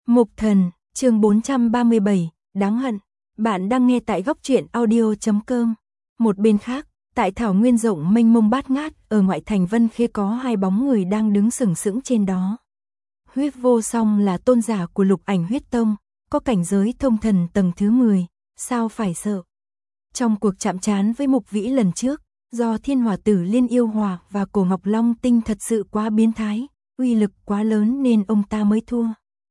Mục Thần, chương 437, đáng hận. Bạn đang nghe tại góc truyện audio.com. Một bên khác, tại thảo nguyên rộng mênh mông bát ngát, ở ngoại thành Vân Khê có hai bóng người đang đứng sừng sững trên đó. Huyết Vô Song là tôn giả của Lục Ảnh Huyết Tông, có cảnh giới thông thần tầng thứ 10, sao phải sợ. Trong cuộc chạm trán với Mục Vĩ lần trước, do Thiên Hỏa Tử Liên Yêu Hỏa và Cổ Ngọc Long Tinh thật sự quá biến thái, uy lực quá lớn nên ông ta mới thua.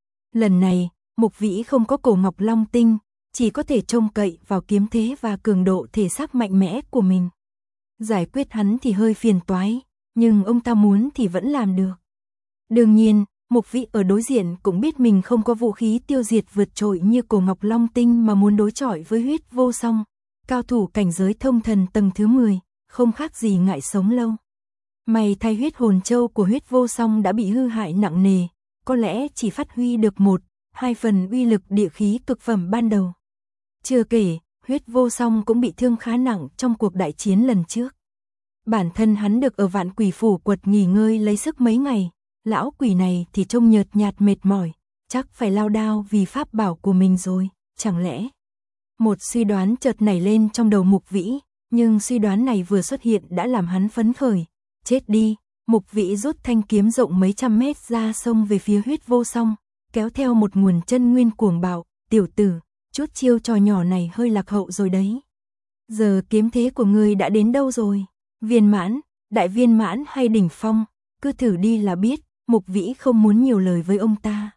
Lần này, Mục Vĩ không có Cổ Ngọc Long Tinh, chỉ có thể trông cậy vào kiếm thế và cường độ thể xác mạnh mẽ của mình. Giải quyết hắn thì hơi phiền toái, nhưng ông ta muốn thì vẫn làm được. Đương nhiên, Mục Vĩ ở đối diện cũng biết mình không có vũ khí tiêu diệt vượt trội như Cổ Ngọc Long Tinh mà muốn đối chọi với Huyết Vô Song, cao thủ cảnh giới thông thần tầng thứ 10, không khác gì ngại sống lâu. May thay huyết hồn châu của Huyết Vô Song đã bị hư hại nặng nề, có lẽ chỉ phát huy được 1-2 phần uy lực địa khí cực phẩm ban đầu. Chưa kể, Huyết Vô Song cũng bị thương khá nặng trong cuộc đại chiến lần trước. Bản thân hắn được ở Vạn Quỷ Phủ Quật nghỉ ngơi lấy sức mấy ngày, lão quỷ này thì trông nhợt nhạt mệt mỏi, chắc phải lao đao vì pháp bảo của mình rồi, chẳng lẽ. Một suy đoán chợt nảy lên trong đầu Mục Vĩ, nhưng suy đoán này vừa xuất hiện đã làm hắn phấn khởi. Chết đi, Mục Vĩ rút thanh kiếm rộng mấy trăm mét ra xông về phía Huyết Vô Song, kéo theo một nguồn chân nguyên cuồng bạo, tiểu tử, chút chiêu trò nhỏ này hơi lạc hậu rồi đấy. Giờ kiếm thế của ngươi đã đến đâu rồi? Viên mãn, đại viên mãn hay đỉnh phong? Cứ thử đi là biết, Mục Vĩ không muốn nhiều lời với ông ta.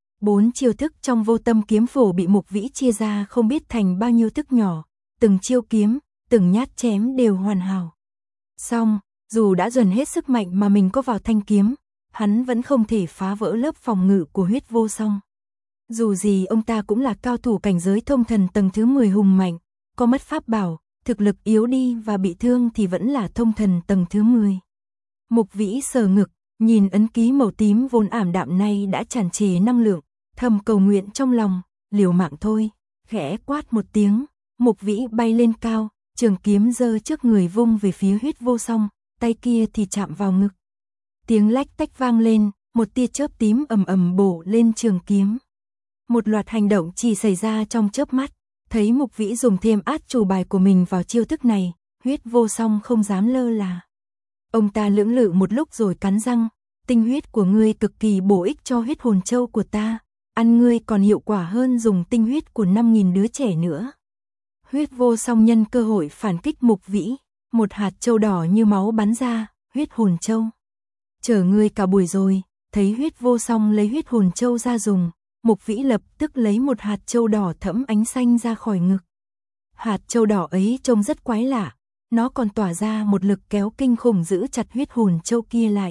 4 chiêu thức trong Vô Tâm Kiếm Phổ bị Mục Vĩ chia ra không biết thành bao nhiêu thức nhỏ, từng chiêu kiếm, từng nhát chém đều hoàn hảo. Xong, dù đã dồn hết sức mạnh mà mình có vào thanh kiếm, hắn vẫn không thể phá vỡ lớp phòng ngự của Huyết Vô Song. Dù gì ông ta cũng là cao thủ cảnh giới thông thần tầng thứ 10 hùng mạnh, có mất pháp bảo, thực lực yếu đi và bị thương thì vẫn là thông thần tầng thứ 10. Mục Vĩ sờ ngực, nhìn ấn ký màu tím vốn ảm đạm nay đã tràn trề năng lượng, thầm cầu nguyện trong lòng, liều mạng thôi, khẽ quát một tiếng, Mục Vĩ bay lên cao, trường kiếm giơ trước người vung về phía Huyết Vô Song, tay kia thì chạm vào ngực. Tiếng lách tách vang lên, một tia chớp tím ầm ầm bổ lên trường kiếm. Một loạt hành động chỉ xảy ra trong chớp mắt, thấy Mục Vĩ dùng thêm át chủ bài của mình vào chiêu thức này, Huyết Vô Song không dám lơ là. Ông ta lưỡng lự một lúc rồi cắn răng, tinh huyết của ngươi cực kỳ bổ ích cho huyết hồn châu của ta, ăn ngươi còn hiệu quả hơn dùng tinh huyết của 5.000 đứa trẻ nữa. Huyết Vô Song nhân cơ hội phản kích Mục Vĩ, một hạt châu đỏ như máu bắn ra, huyết hồn châu. Chờ ngươi cả buổi rồi, thấy Huyết Vô Song lấy huyết hồn châu ra dùng, Mục Vĩ lập tức lấy một hạt châu đỏ thẫm ánh xanh ra khỏi ngực. Hạt châu đỏ ấy trông rất quái lạ, nó còn tỏa ra một lực kéo kinh khủng giữ chặt huyết hồn châu kia lại,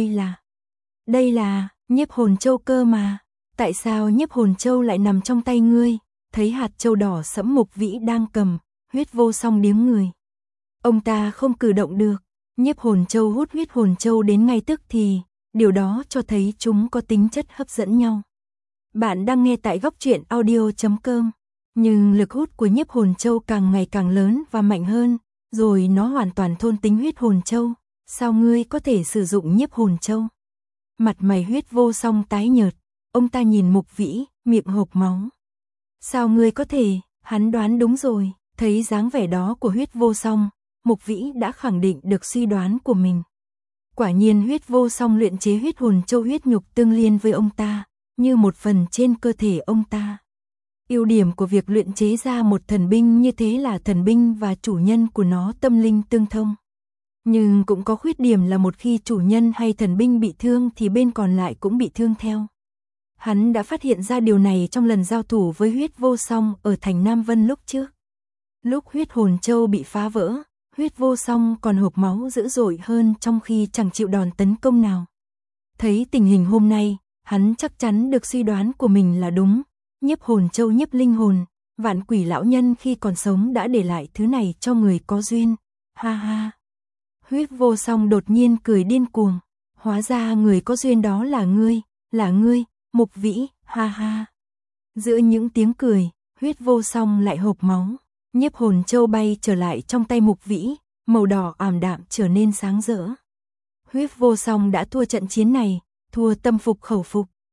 đây là nhiếp hồn châu cơ mà, tại sao nhiếp hồn châu lại nằm trong tay ngươi? Thấy hạt châu đỏ sẫm Mục Vĩ đang cầm, Huyết Vô Song điếng người. Ông ta không cử động được, nhiếp hồn châu hút huyết hồn châu đến ngay tức thì, điều đó cho thấy chúng có tính chất hấp dẫn nhau. Bạn đang nghe tại góc truyện audio.com, nhưng lực hút của nhiếp hồn châu càng ngày càng lớn và mạnh hơn, rồi nó hoàn toàn thôn tính huyết hồn châu, sao ngươi có thể sử dụng nhiếp hồn châu? Mặt mày Huyết Vô Song tái nhợt, ông ta nhìn Mục Vĩ, miệng hộc máu. Sao ngươi có thể? Hắn đoán đúng rồi, thấy dáng vẻ đó của Huyết Vô Song, Mục Vĩ đã khẳng định được suy đoán của mình. Quả nhiên Huyết Vô Song luyện chế huyết hồn châu huyết nhục tương liên với ông ta, như một phần trên cơ thể ông ta. Ưu điểm của việc luyện chế ra một thần binh như thế là thần binh và chủ nhân của nó tâm linh tương thông. Nhưng cũng có khuyết điểm là một khi chủ nhân hay thần binh bị thương thì bên còn lại cũng bị thương theo. Hắn đã phát hiện ra điều này trong lần giao thủ với Huyết Vô Song ở thành Nam Vân lúc trước. Lúc huyết hồn châu bị phá vỡ, Huyết Vô Song còn hộc máu dữ dội hơn trong khi chẳng chịu đòn tấn công nào. Thấy tình hình hôm nay, hắn chắc chắn được suy đoán của mình là đúng. Nhiếp hồn châu nhiếp linh hồn, Vạn Quỷ lão nhân khi còn sống đã để lại thứ này cho người có duyên. Ha ha. Huyết Vô Song đột nhiên cười điên cuồng. Hóa ra người có duyên đó là ngươi, Mục Vĩ, ha ha. Giữa những tiếng cười, Huyết Vô Song lại hộc máu. Nhiếp hồn châu bay trở lại trong tay Mục Vĩ, màu đỏ ảm đạm trở nên sáng rỡ. Huyết Vô Song đã thua trận chiến này, thua tâm phục khẩu phục.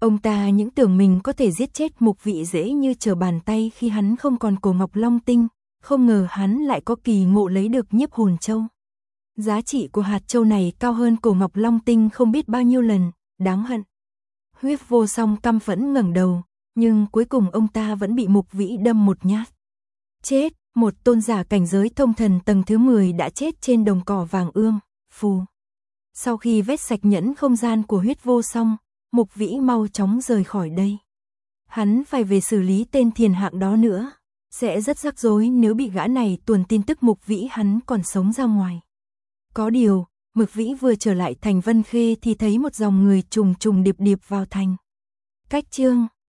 Ông ta những tưởng mình có thể giết chết Mục Vĩ dễ như trở bàn tay khi hắn không còn cổ ngọc long tinh, không ngờ hắn lại có kỳ ngộ lấy được nhiếp hồn châu. Giá trị của hạt châu này cao hơn cổ ngọc long tinh không biết bao nhiêu lần, đáng hận. Huyết Vô Song căm phẫn ngẩng đầu, nhưng cuối cùng ông ta vẫn bị Mục Vĩ đâm một nhát. Chết, một tôn giả cảnh giới thông thần tầng thứ 10 đã chết trên đồng cỏ vàng ươm, phù. Sau khi vét sạch nhẫn không gian của Huyết Vô Song, Mục Vĩ mau chóng rời khỏi đây. Hắn phải về xử lý tên thiền hạng đó nữa, sẽ rất rắc rối nếu bị gã này tuồn tin tức Mục Vĩ hắn còn sống ra ngoài. Có điều, Mục Vĩ vừa trở lại thành Vân Khê thì thấy một dòng người trùng trùng điệp điệp vào thành. Cách chương